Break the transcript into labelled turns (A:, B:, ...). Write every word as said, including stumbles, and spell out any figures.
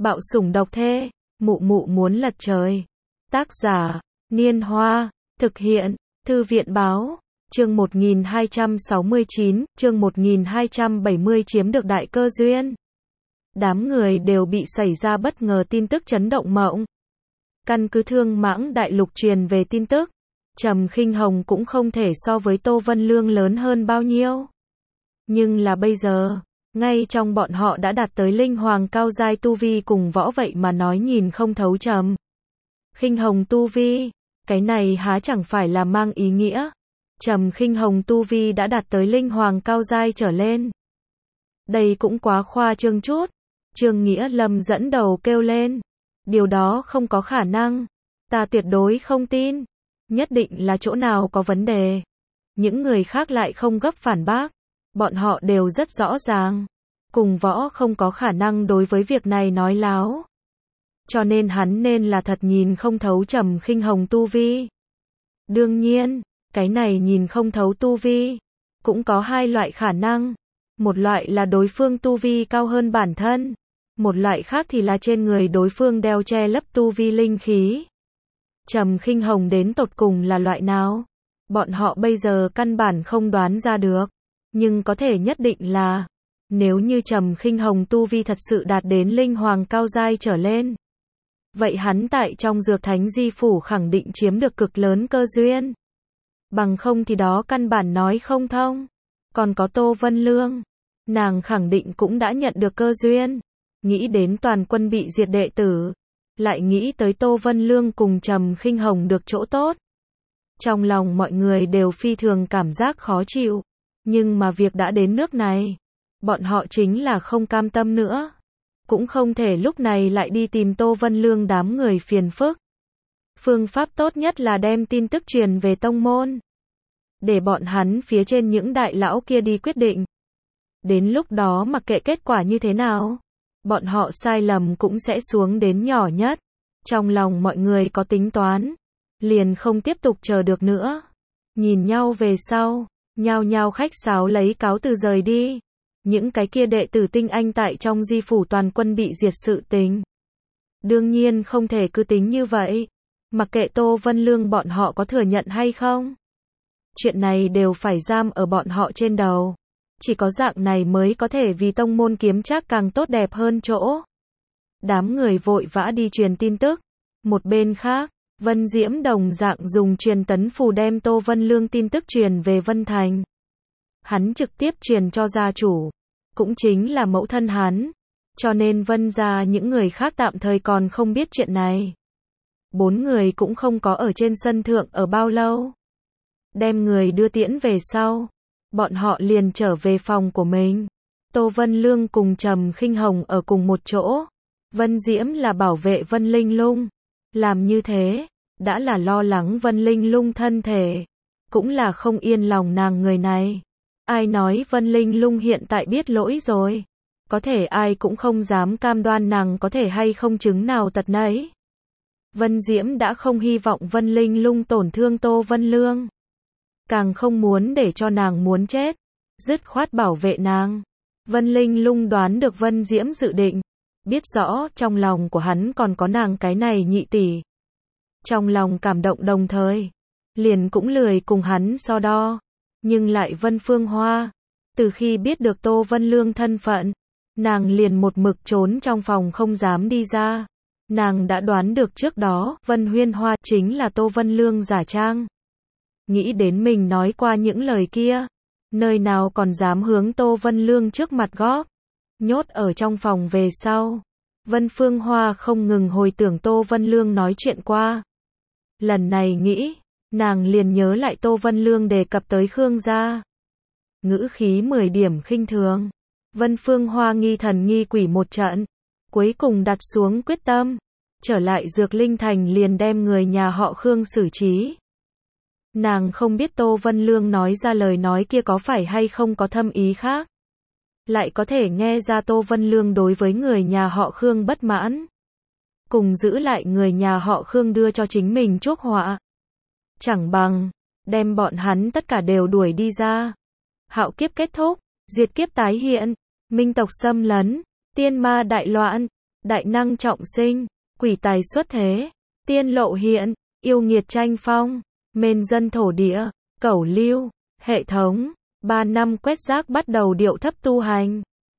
A: Bạo sủng độc thê, mụ mụ muốn lật trời. Tác giả, Niên Hoa, thực hiện, Thư viện Báo, chương một nghìn hai trăm sáu mươi chín, chương một nghìn hai trăm bảy mươi chiếm được đại cơ duyên. Đám người đều bị xảy ra bất ngờ tin tức chấn động mộng. Căn cứ Thương Mãng Đại Lục truyền về tin tức, Trầm Khinh Hồng cũng không thể so với Tô Vân Lương lớn hơn bao nhiêu. Nhưng là bây giờ, ngay trong bọn họ đã đạt tới linh hoàng cao giai tu vi cùng võ vậy mà nói nhìn không thấu Trầm Khinh Hồng tu vi, cái này há chẳng phải là mang ý nghĩa Trầm Khinh Hồng tu vi đã đạt tới linh hoàng cao giai trở lên. Đây cũng quá khoa trương chút. Trương Nghĩa Lâm dẫn đầu kêu lên, điều đó không có khả năng, ta tuyệt đối không tin, nhất định là chỗ nào có vấn đề. Những người khác lại không gấp phản bác, bọn họ đều rất rõ ràng, cùng võ không có khả năng đối với việc này nói láo. Cho nên hắn nên là thật nhìn không thấu Trầm Khinh Hồng tu vi. Đương nhiên, cái này nhìn không thấu tu vi, cũng có hai loại khả năng. Một loại là đối phương tu vi cao hơn bản thân, một loại khác thì là trên người đối phương đeo che lấp tu vi linh khí. Trầm Khinh Hồng đến tột cùng là loại nào? Bọn họ bây giờ căn bản không đoán ra được, nhưng có thể nhất định là, nếu như Trầm Khinh Hồng tu vi thật sự đạt đến linh hoàng cao giai trở lên, vậy hắn tại trong Dược Thánh Di Phủ khẳng định chiếm được cực lớn cơ duyên. Bằng không thì đó căn bản nói không thông. Còn có Tô Vân Lương, nàng khẳng định cũng đã nhận được cơ duyên. Nghĩ đến toàn quân bị diệt đệ tử, lại nghĩ tới Tô Vân Lương cùng Trầm Khinh Hồng được chỗ tốt. Trong lòng mọi người đều phi thường cảm giác khó chịu, nhưng mà việc đã đến nước này, bọn họ chính là không cam tâm nữa. Cũng không thể lúc này lại đi tìm Tô Vân Lương đám người phiền phức. Phương pháp tốt nhất là đem tin tức truyền về tông môn, để bọn hắn phía trên những đại lão kia đi quyết định. Đến lúc đó mặc kệ kết quả như thế nào, bọn họ sai lầm cũng sẽ xuống đến nhỏ nhất. Trong lòng mọi người có tính toán, liền không tiếp tục chờ được nữa. Nhìn nhau về sau, nhao nhao khách sáo lấy cáo từ rời đi. Những cái kia đệ tử tinh anh tại trong Di Phủ toàn quân bị diệt sự tình, đương nhiên không thể cứ tính như vậy. Mặc kệ Tô Vân Lương bọn họ có thừa nhận hay không, chuyện này đều phải giam ở bọn họ trên đầu. Chỉ có dạng này mới có thể vì tông môn kiếm trác càng tốt đẹp hơn chỗ. Đám người vội vã đi truyền tin tức. Một bên khác, Vân Diễm đồng dạng dùng truyền tấn phù đem Tô Vân Lương tin tức truyền về Vân Thành. Hắn trực tiếp truyền cho gia chủ, cũng chính là mẫu thân hắn. Cho nên Vân gia những người khác tạm thời còn không biết chuyện này. Bốn người cũng không có ở trên sân thượng ở bao lâu. Đem người đưa tiễn về sau, bọn họ liền trở về phòng của mình. Tô Vân Lương cùng Trầm Khinh Hồng ở cùng một chỗ. Vân Diễm là bảo vệ Vân Linh Lung. Làm như thế, đã là lo lắng Vân Linh Lung thân thể, cũng là không yên lòng nàng người này. Ai nói Vân Linh Lung hiện tại biết lỗi rồi, có thể ai cũng không dám cam đoan nàng có thể hay không chứng nào tật nấy. Vân Diễm đã không hy vọng Vân Linh Lung tổn thương Tô Vân Lương, càng không muốn để cho nàng muốn chết, dứt khoát bảo vệ nàng. Vân Linh Lung đoán được Vân Diễm dự định, biết rõ trong lòng của hắn còn có nàng cái này nhị tỷ. Trong lòng cảm động đồng thời, liền cũng lười cùng hắn so đo. Nhưng lại Vân Phương Hoa, từ khi biết được Tô Vân Lương thân phận, nàng liền một mực trốn trong phòng không dám đi ra. Nàng đã đoán được trước đó, Vân Huyên Hoa chính là Tô Vân Lương giả trang. Nghĩ đến mình nói qua những lời kia, nơi nào còn dám hướng Tô Vân Lương trước mặt góp. Nhốt ở trong phòng về sau, Vân Phương Hoa không ngừng hồi tưởng Tô Vân Lương nói chuyện qua. Lần này nghĩ, nàng liền nhớ lại Tô Vân Lương đề cập tới Khương gia. Ngữ khí mười điểm khinh thường. Vân Phương Hoa nghi thần nghi quỷ một trận, cuối cùng đặt xuống quyết tâm, trở lại Dược Linh Thành liền đem người nhà họ Khương xử trí. Nàng không biết Tô Vân Lương nói ra lời nói kia có phải hay không có thâm ý khác. Lại có thể nghe ra Tô Vân Lương đối với người nhà họ Khương bất mãn, cùng giữ lại người nhà họ Khương đưa cho chính mình chuốc họa. Chẳng bằng đem bọn hắn tất cả đều đuổi đi ra. Hạo kiếp kết thúc, diệt kiếp tái hiện, minh tộc xâm lấn, tiên ma đại loạn, đại năng trọng sinh, quỷ tài xuất thế, tiên lộ hiện, yêu nghiệt tranh phong, mên dân thổ địa, cẩu lưu, hệ thống, ba năm quét rác bắt đầu điệu thấp tu hành.